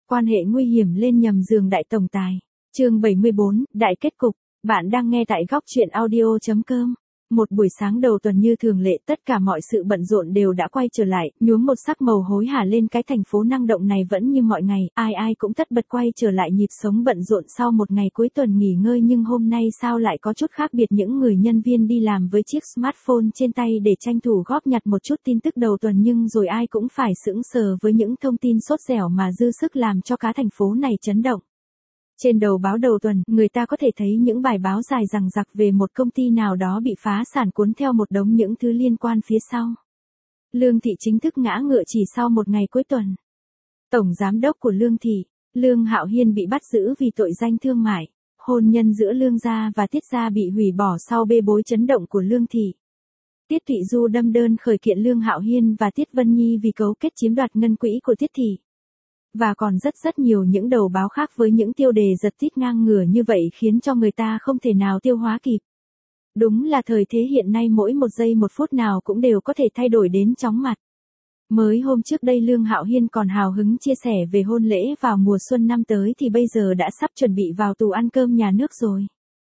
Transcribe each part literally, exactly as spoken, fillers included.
Quan hệ nguy hiểm lên nhầm giường đại tổng tài. Chương bảy mươi bốn, đại kết cục. Bạn đang nghe tại góc truyện audio chấm com. Một buổi sáng đầu tuần như thường lệ, tất cả mọi sự bận rộn đều đã quay trở lại, nhuốm một sắc màu hối hả lên cái thành phố năng động này. Vẫn như mọi ngày, ai ai cũng tất bật quay trở lại nhịp sống bận rộn sau một ngày cuối tuần nghỉ ngơi. Nhưng hôm nay sao lại có chút khác biệt? Những người nhân viên đi làm với chiếc smartphone trên tay để tranh thủ góp nhặt một chút tin tức đầu tuần, nhưng rồi ai cũng phải sững sờ với những thông tin sốt dẻo mà dư sức làm cho cả thành phố này chấn động. Trên đầu báo đầu tuần, người ta có thể thấy những bài báo dài dằng dặc về một công ty nào đó bị phá sản cuốn theo một đống những thứ liên quan phía sau. Lương Thị chính thức ngã ngựa chỉ sau một ngày cuối tuần. Tổng giám đốc của Lương Thị, Lương Hạo Hiên bị bắt giữ vì tội danh thương mại. Hôn nhân giữa Lương gia và Tiết gia bị hủy bỏ sau bê bối chấn động của Lương Thị. Tiết Thụy Du đâm đơn khởi kiện Lương Hạo Hiên và Tiết Vân Nhi vì cấu kết chiếm đoạt ngân quỹ của Tiết Thị. Và còn rất rất nhiều những đầu báo khác với những tiêu đề giật tít ngang ngửa như vậy khiến cho người ta không thể nào tiêu hóa kịp. Đúng là thời thế hiện nay mỗi một giây một phút nào cũng đều có thể thay đổi đến chóng mặt. Mới hôm trước đây Lương Hạo Hiên còn hào hứng chia sẻ về hôn lễ vào mùa xuân năm tới thì bây giờ đã sắp chuẩn bị vào tù ăn cơm nhà nước rồi.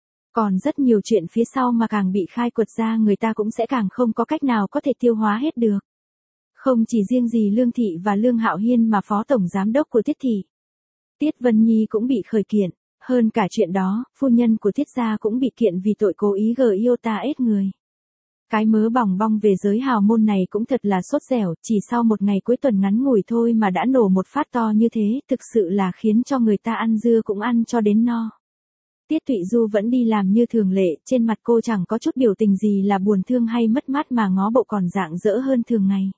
Còn rất nhiều chuyện phía sau mà càng bị khai quật ra người ta cũng sẽ càng không có cách nào có thể tiêu hóa hết được. Không chỉ riêng gì Lương Thị và Lương Hạo Hiên mà phó tổng giám đốc của Tiết Thị, Tiết Vân Nhi cũng bị khởi kiện. Hơn cả chuyện đó, phu nhân của Tiết gia cũng bị kiện vì tội cố ý gây iota ết người. Cái mớ bòng bong về giới hào môn này cũng thật là sốt dẻo, chỉ sau một ngày cuối tuần ngắn ngủi thôi mà đã nổ một phát to như thế, thực sự là khiến cho người ta ăn dưa cũng ăn cho đến no. Tiết Thụy Du vẫn đi làm như thường lệ, trên mặt cô chẳng có chút biểu tình gì là buồn thương hay mất mát mà ngó bộ còn rạng rỡ hơn thường ngày.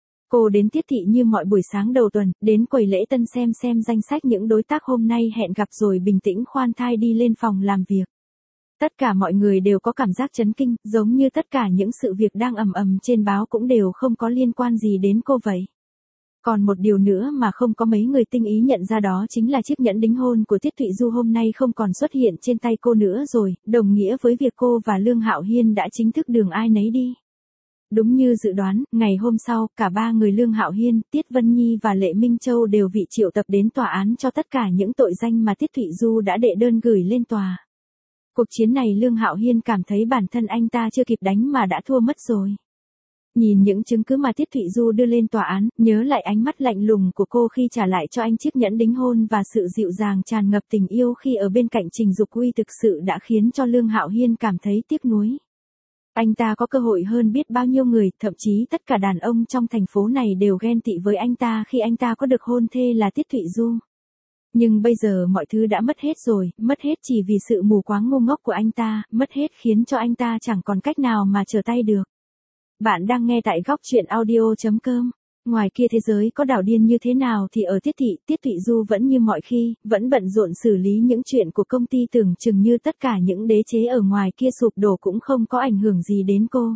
Cô đến Tiết Thị như mọi buổi sáng đầu tuần, đến quầy lễ tân xem xem danh sách những đối tác hôm nay hẹn gặp rồi bình tĩnh khoan thai đi lên phòng làm việc. Tất cả mọi người đều có cảm giác chấn kinh, giống như tất cả những sự việc đang ầm ầm trên báo cũng đều không có liên quan gì đến cô vậy. Còn một điều nữa mà không có mấy người tinh ý nhận ra đó chính là chiếc nhẫn đính hôn của Tiết Thụy Du hôm nay không còn xuất hiện trên tay cô nữa rồi, đồng nghĩa với việc cô và Lương Hạo Hiên đã chính thức đường ai nấy đi. Đúng như dự đoán, ngày hôm sau, cả ba người Lương Hạo Hiên, Tiết Vân Nhi và Lệ Minh Châu đều bị triệu tập đến tòa án cho tất cả những tội danh mà Tiết Thụy Du đã đệ đơn gửi lên tòa. Cuộc chiến này Lương Hạo Hiên cảm thấy bản thân anh ta chưa kịp đánh mà đã thua mất rồi. Nhìn những chứng cứ mà Tiết Thụy Du đưa lên tòa án, nhớ lại ánh mắt lạnh lùng của cô khi trả lại cho anh chiếc nhẫn đính hôn và sự dịu dàng tràn ngập tình yêu khi ở bên cạnh Trình Dục Uy thực sự đã khiến cho Lương Hạo Hiên cảm thấy tiếc nuối. Anh ta có cơ hội hơn biết bao nhiêu người, thậm chí tất cả đàn ông trong thành phố này đều ghen tị với anh ta khi anh ta có được hôn thê là Tiết Thụy Du. Nhưng bây giờ mọi thứ đã mất hết rồi, mất hết chỉ vì sự mù quáng ngu ngốc của anh ta, mất hết khiến cho anh ta chẳng còn cách nào mà trở tay được. Bạn đang nghe tại góc truyện audio chấm com. Ngoài kia thế giới có đảo điên như thế nào thì ở Tiết Thị, Tiết Thụy Du vẫn như mọi khi, vẫn bận rộn xử lý những chuyện của công ty, tưởng chừng như tất cả những đế chế ở ngoài kia sụp đổ cũng không có ảnh hưởng gì đến cô.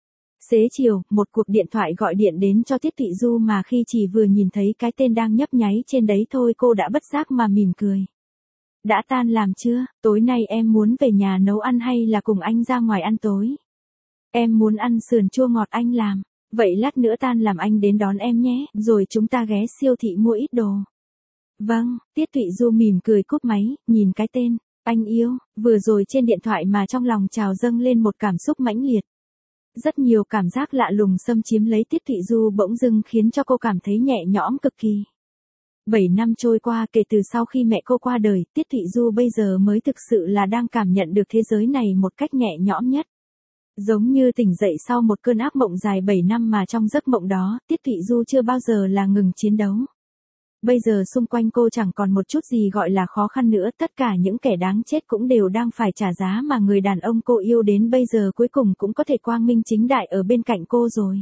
Xế chiều, một cuộc điện thoại gọi điện đến cho Tiết Thụy Du mà khi chỉ vừa nhìn thấy cái tên đang nhấp nháy trên đấy thôi cô đã bất giác mà mỉm cười. Đã tan làm chưa? Tối nay em muốn về nhà nấu ăn hay là cùng anh ra ngoài ăn tối? Em muốn ăn sườn chua ngọt anh làm. Vậy lát nữa tan làm anh đến đón em nhé, rồi chúng ta ghé siêu thị mua ít đồ. Vâng, Tiết Thụy Du mỉm cười cúp máy, nhìn cái tên, anh yêu, vừa rồi trên điện thoại mà trong lòng trào dâng lên một cảm xúc mãnh liệt. Rất nhiều cảm giác lạ lùng xâm chiếm lấy Tiết Thụy Du bỗng dưng khiến cho cô cảm thấy nhẹ nhõm cực kỳ. Bảy năm trôi qua kể từ sau khi mẹ cô qua đời, Tiết Thụy Du bây giờ mới thực sự là đang cảm nhận được thế giới này một cách nhẹ nhõm nhất. Giống như tỉnh dậy sau một cơn ác mộng dài bảy năm mà trong giấc mộng đó, Tiết Thụy Du chưa bao giờ là ngừng chiến đấu. Bây giờ xung quanh cô chẳng còn một chút gì gọi là khó khăn nữa, tất cả những kẻ đáng chết cũng đều đang phải trả giá mà người đàn ông cô yêu đến bây giờ cuối cùng cũng có thể quang minh chính đại ở bên cạnh cô rồi.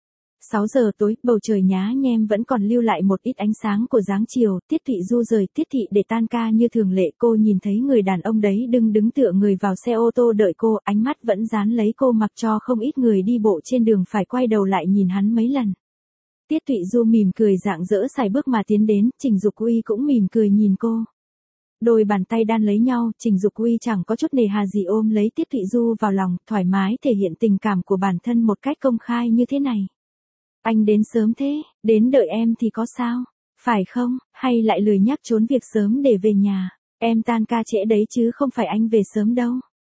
sáu giờ tối, bầu trời nhá nhem vẫn còn lưu lại một ít ánh sáng của dáng chiều, Tiết Thụy Du rời Tiết Thị để tan ca như thường lệ. Cô nhìn thấy người đàn ông đấy đứng đứng tựa người vào xe ô tô đợi cô, ánh mắt vẫn dán lấy cô mặc cho không ít người đi bộ trên đường phải quay đầu lại nhìn hắn mấy lần. Tiết Thụy Du mỉm cười rạng rỡ sải bước mà tiến đến, Trình Dục Uy cũng mỉm cười nhìn cô. Đôi bàn tay đan lấy nhau, Trình Dục Uy chẳng có chút nề hà gì ôm lấy Tiết Thụy Du vào lòng, thoải mái thể hiện tình cảm của bản thân một cách công khai như thế này. Anh đến sớm thế, đến đợi em thì có sao? Phải không, hay lại lười nhác trốn việc sớm để về nhà, em tan ca trễ đấy chứ không phải anh về sớm đâu.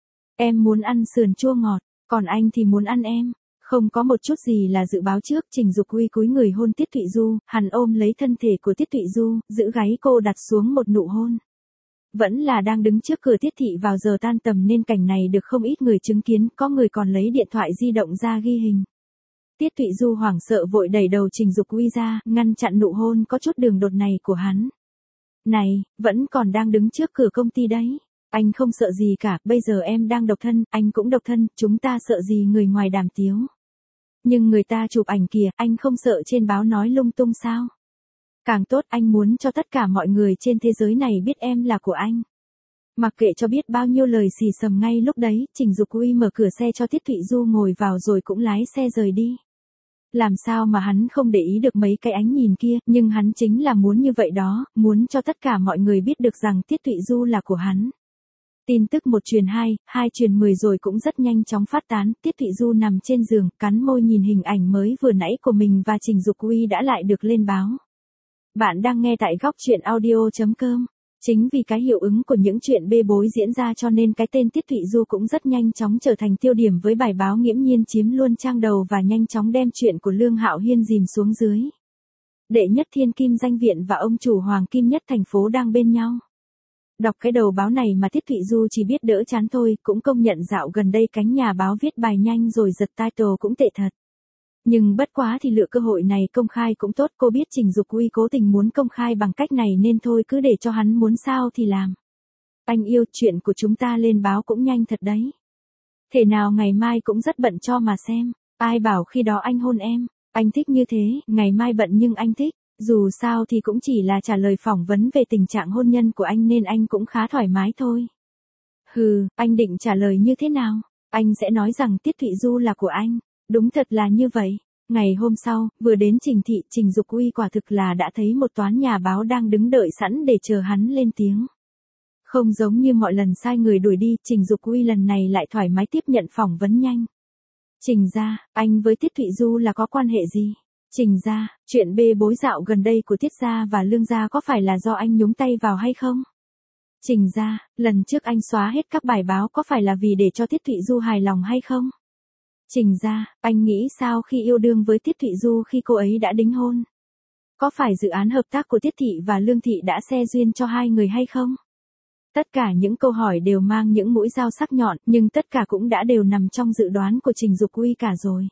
Em muốn ăn sườn chua ngọt, còn anh thì muốn ăn em. Không có một chút gì là dự báo trước, Trình Dục Uy cúi người hôn Tiết Thụy Du, hắn ôm lấy thân thể của Tiết Thụy Du, giữ gáy cô đặt xuống một nụ hôn. Vẫn là đang đứng trước cửa Tiết thị vào giờ tan tầm nên cảnh này được không ít người chứng kiến, có người còn lấy điện thoại di động ra ghi hình. Tiết Thụy Du hoảng sợ vội đẩy đầu Trình Dục Uy ra, ngăn chặn nụ hôn có chút đường đột này của hắn. Này, vẫn còn đang đứng trước cửa công ty đấy. Anh không sợ gì cả, bây giờ em đang độc thân, anh cũng độc thân, chúng ta sợ gì người ngoài đàm tiếu. Nhưng người ta chụp ảnh kìa, anh không sợ trên báo nói lung tung sao? Càng tốt, anh muốn cho tất cả mọi người trên thế giới này biết em là của anh. Mặc kệ cho biết bao nhiêu lời xì xầm ngay lúc đấy, Trình Dục Uy mở cửa xe cho Tiết Thụy Du ngồi vào rồi cũng lái xe rời đi. Làm sao mà hắn không để ý được mấy cái ánh nhìn kia, nhưng hắn chính là muốn như vậy đó, muốn cho tất cả mọi người biết được rằng Tiết Thụy Du là của hắn. Tin tức một truyền hai, hai truyền mười rồi cũng rất nhanh chóng phát tán, Tiết Thụy Du nằm trên giường, cắn môi nhìn hình ảnh mới vừa nãy của mình và Trình Dục Uy đã lại được lên báo. Bạn đang nghe tại góc truyện audio chấm com. Chính vì cái hiệu ứng của những chuyện bê bối diễn ra cho nên cái tên Tiết Thụy Du cũng rất nhanh chóng trở thành tiêu điểm với bài báo nghiễm nhiên chiếm luôn trang đầu và nhanh chóng đem chuyện của Lương Hạo Hiên dìm xuống dưới. Đệ nhất thiên kim danh viện và ông chủ hoàng kim nhất thành phố đang bên nhau. Đọc cái đầu báo này mà Tiết Thụy Du chỉ biết đỡ chán thôi, cũng công nhận dạo gần đây cánh nhà báo viết bài nhanh rồi giật title cũng tệ thật. Nhưng bất quá thì lựa cơ hội này công khai cũng tốt, cô biết Trình Dục Uy cố tình muốn công khai bằng cách này nên thôi cứ để cho hắn muốn sao thì làm. Anh yêu, chuyện của chúng ta lên báo cũng nhanh thật đấy. Thể nào ngày mai cũng rất bận cho mà xem, ai bảo khi đó anh hôn em, anh thích như thế, ngày mai bận nhưng anh thích, dù sao thì cũng chỉ là trả lời phỏng vấn về tình trạng hôn nhân của anh nên anh cũng khá thoải mái thôi. Hừ, anh định trả lời như thế nào? Anh sẽ nói rằng Tiết Thụy Du là của anh. Đúng thật là như vậy. Ngày hôm sau, vừa đến Trình thị, Trình Dục Uy quả thực là đã thấy một toán nhà báo đang đứng đợi sẵn để chờ hắn lên tiếng. Không giống như mọi lần sai người đuổi đi, Trình Dục Uy lần này lại thoải mái tiếp nhận phỏng vấn nhanh. Trình gia, anh với Tiết Thụy Du là có quan hệ gì? Trình gia, chuyện bê bối dạo gần đây của Tiết gia và Lương gia có phải là do anh nhúng tay vào hay không? Trình gia, lần trước anh xóa hết các bài báo có phải là vì để cho Tiết Thụy Du hài lòng hay không? Trình gia, anh nghĩ sao khi yêu đương với Tiết Thụy Du khi cô ấy đã đính hôn? Có phải dự án hợp tác của Tiết thị và Lương thị đã xe duyên cho hai người hay không? Tất cả những câu hỏi đều mang những mũi dao sắc nhọn, nhưng tất cả cũng đã đều nằm trong dự đoán của Trình Dục Uy cả rồi.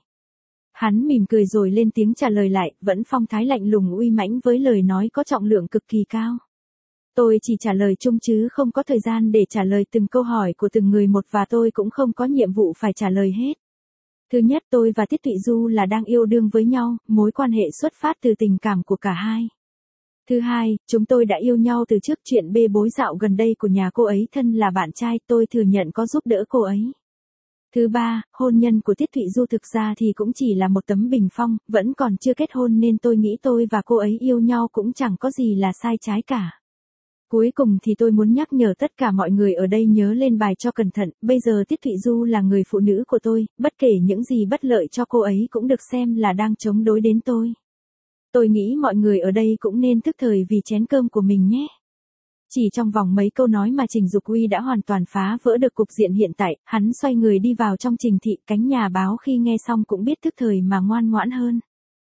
Hắn mỉm cười rồi lên tiếng trả lời lại, vẫn phong thái lạnh lùng uy mãnh với lời nói có trọng lượng cực kỳ cao. Tôi chỉ trả lời chung chứ không có thời gian để trả lời từng câu hỏi của từng người một và tôi cũng không có nhiệm vụ phải trả lời hết. Thứ nhất, tôi và Tiết Thụy Du là đang yêu đương với nhau, mối quan hệ xuất phát từ tình cảm của cả hai. Thứ hai, chúng tôi đã yêu nhau từ trước, chuyện bê bối dạo gần đây của nhà cô ấy thân là bạn trai, tôi thừa nhận có giúp đỡ cô ấy. Thứ ba, hôn nhân của Tiết Thụy Du thực ra thì cũng chỉ là một tấm bình phong, vẫn còn chưa kết hôn nên tôi nghĩ tôi và cô ấy yêu nhau cũng chẳng có gì là sai trái cả. Cuối cùng thì tôi muốn nhắc nhở tất cả mọi người ở đây nhớ lên bài cho cẩn thận, bây giờ Tiết Thụy Du là người phụ nữ của tôi, bất kể những gì bất lợi cho cô ấy cũng được xem là đang chống đối đến tôi. Tôi nghĩ mọi người ở đây cũng nên thức thời vì chén cơm của mình nhé. Chỉ trong vòng mấy câu nói mà Trình Dục Uy đã hoàn toàn phá vỡ được cục diện hiện tại, hắn xoay người đi vào trong Trình thị, cánh nhà báo khi nghe xong cũng biết thức thời mà ngoan ngoãn hơn.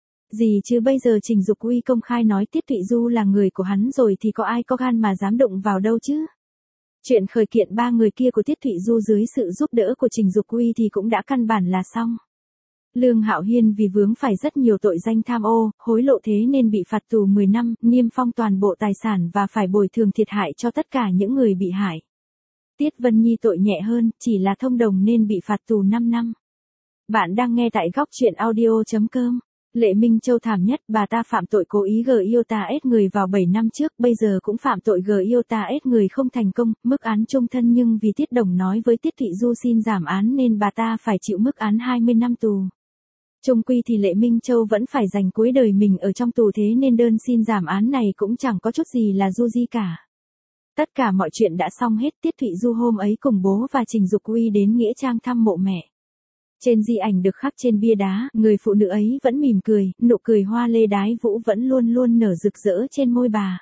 Gì chứ bây giờ Trình Dục Uy công khai nói Tiết Thụy Du là người của hắn rồi thì có ai có gan mà dám đụng vào đâu chứ? Chuyện khởi kiện ba người kia của Tiết Thụy Du dưới sự giúp đỡ của Trình Dục Uy thì cũng đã căn bản là xong. Lương Hạo Hiên vì vướng phải rất nhiều tội danh tham ô, hối lộ thế nên bị phạt tù mười năm, niêm phong toàn bộ tài sản và phải bồi thường thiệt hại cho tất cả những người bị hại. Tiết Vân Nhi tội nhẹ hơn, chỉ là thông đồng nên bị phạt tù năm năm. Bạn đang nghe tại góc truyện audio chấm com. Lệ Minh Châu thảm nhất, bà ta phạm tội cố ý gờ yêu ta ết người vào bảy năm trước, bây giờ cũng phạm tội gờ yêu ta ết người không thành công, mức án chung thân nhưng vì Tiết Đồng nói với Tiết Thụy Du xin giảm án nên bà ta phải chịu mức án hai mươi năm tù. Chung quy thì Lệ Minh Châu vẫn phải dành cuối đời mình ở trong tù thế nên đơn xin giảm án này cũng chẳng có chút gì là du di cả. Tất cả mọi chuyện đã xong hết, Tiết Thụy Du hôm ấy cùng bố và Trình Dục Uy đến nghĩa trang thăm mộ mẹ. Trên di ảnh được khắc trên bia đá, người phụ nữ ấy vẫn mỉm cười, nụ cười hoa lê đái vũ vẫn luôn luôn nở rực rỡ trên môi bà.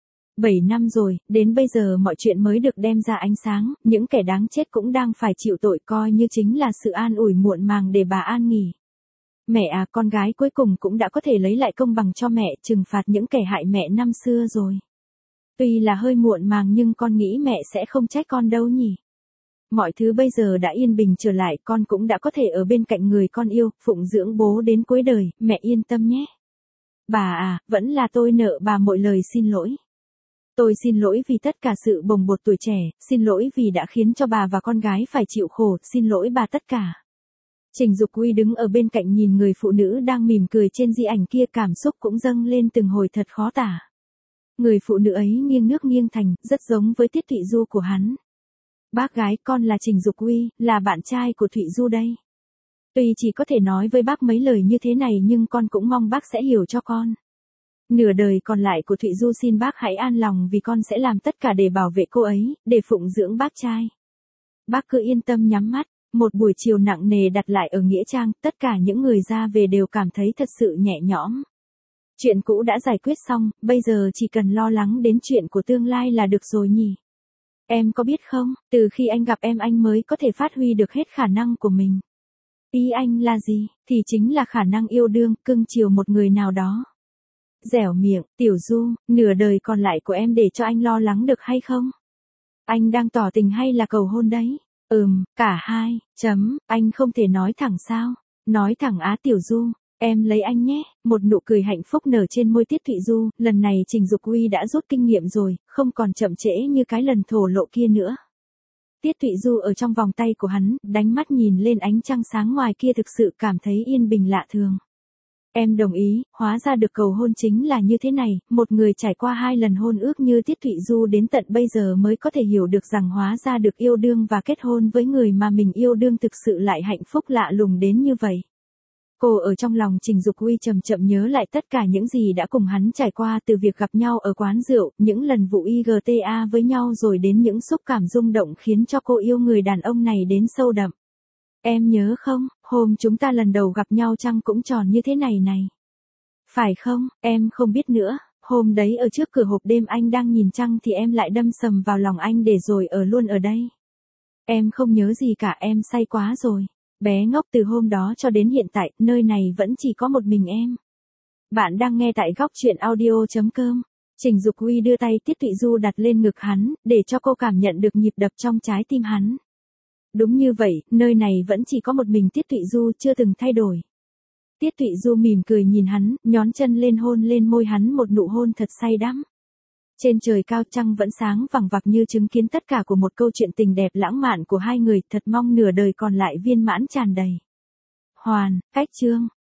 Bảy năm rồi, đến bây giờ mọi chuyện mới được đem ra ánh sáng, những kẻ đáng chết cũng đang phải chịu tội, coi như chính là sự an ủi muộn màng để bà an nghỉ. Mẹ à, con gái cuối cùng cũng đã có thể lấy lại công bằng cho mẹ, trừng phạt những kẻ hại mẹ năm xưa rồi. Tuy là hơi muộn màng nhưng con nghĩ mẹ sẽ không trách con đâu nhỉ. Mọi thứ bây giờ đã yên bình trở lại, con cũng đã có thể ở bên cạnh người con yêu, phụng dưỡng bố đến cuối đời, mẹ yên tâm nhé. Bà à, vẫn là tôi nợ bà mọi lời xin lỗi. Tôi xin lỗi vì tất cả sự bồng bột tuổi trẻ, xin lỗi vì đã khiến cho bà và con gái phải chịu khổ, xin lỗi bà tất cả. Trình Dục Uy đứng ở bên cạnh nhìn người phụ nữ đang mỉm cười trên di ảnh kia, cảm xúc cũng dâng lên từng hồi thật khó tả. Người phụ nữ ấy nghiêng nước nghiêng thành, rất giống với Tiết Thụy Du của hắn. Bác gái, con là Trình Dục Uy, là bạn trai của Thụy Du đây. Tuy chỉ có thể nói với bác mấy lời như thế này nhưng con cũng mong bác sẽ hiểu cho con. Nửa đời còn lại của Thụy Du xin bác hãy an lòng vì con sẽ làm tất cả để bảo vệ cô ấy, để phụng dưỡng bác trai. Bác cứ yên tâm nhắm mắt. Một buổi chiều nặng nề đặt lại ở Nghĩa Trang, tất cả những người ra về đều cảm thấy thật sự nhẹ nhõm. Chuyện cũ đã giải quyết xong, bây giờ chỉ cần lo lắng đến chuyện của tương lai là được rồi nhỉ. Em có biết không, từ khi anh gặp em anh mới có thể phát huy được hết khả năng của mình. Ý anh là gì, thì chính là khả năng yêu đương, cưng chiều một người nào đó. Dẻo miệng, Tiểu Du, nửa đời còn lại của em để cho anh lo lắng được hay không? Anh đang tỏ tình hay là cầu hôn đấy? Ừm, cả hai, chấm, anh không thể nói thẳng sao? Nói thẳng á Tiểu Du, em lấy anh nhé. Một nụ cười hạnh phúc nở trên môi Tiết Thụy Du, lần này Trình Dục Uy đã rút kinh nghiệm rồi, không còn chậm trễ như cái lần thổ lộ kia nữa. Tiết Thụy Du ở trong vòng tay của hắn, đánh mắt nhìn lên ánh trăng sáng ngoài kia thực sự cảm thấy yên bình lạ thường. Em đồng ý, hóa ra được cầu hôn chính là như thế này, một người trải qua hai lần hôn ước như Tiết Thụy Du đến tận bây giờ mới có thể hiểu được rằng hóa ra được yêu đương và kết hôn với người mà mình yêu đương thực sự lại hạnh phúc lạ lùng đến như vậy. Cô ở trong lòng Trình Dục Uy chậm chậm nhớ lại tất cả những gì đã cùng hắn trải qua, từ việc gặp nhau ở quán rượu, những lần vụ i giê tê a với nhau rồi đến những xúc cảm rung động khiến cho cô yêu người đàn ông này đến sâu đậm. Em nhớ không, hôm chúng ta lần đầu gặp nhau trăng cũng tròn như thế này này. Phải không, em không biết nữa, hôm đấy ở trước cửa hộp đêm anh đang nhìn trăng thì em lại đâm sầm vào lòng anh để rồi ở luôn ở đây. Em không nhớ gì cả, em say quá rồi. Bé ngốc, từ hôm đó cho đến hiện tại, nơi này vẫn chỉ có một mình em. Bạn đang nghe tại góc truyện audio chấm com. Trình Dục Uy đưa tay Tiết Thụy Du đặt lên ngực hắn, để cho cô cảm nhận được nhịp đập trong trái tim hắn. Đúng như vậy, nơi này vẫn chỉ có một mình Tiết Thụy Du, chưa từng thay đổi. Tiết Thụy Du mỉm cười nhìn hắn, nhón chân lên hôn lên môi hắn một nụ hôn thật say đắm. Trên trời cao trăng vẫn sáng vằng vặc như chứng kiến tất cả của một câu chuyện tình đẹp lãng mạn của hai người, thật mong nửa đời còn lại viên mãn tràn đầy. Hoàn, cách chương.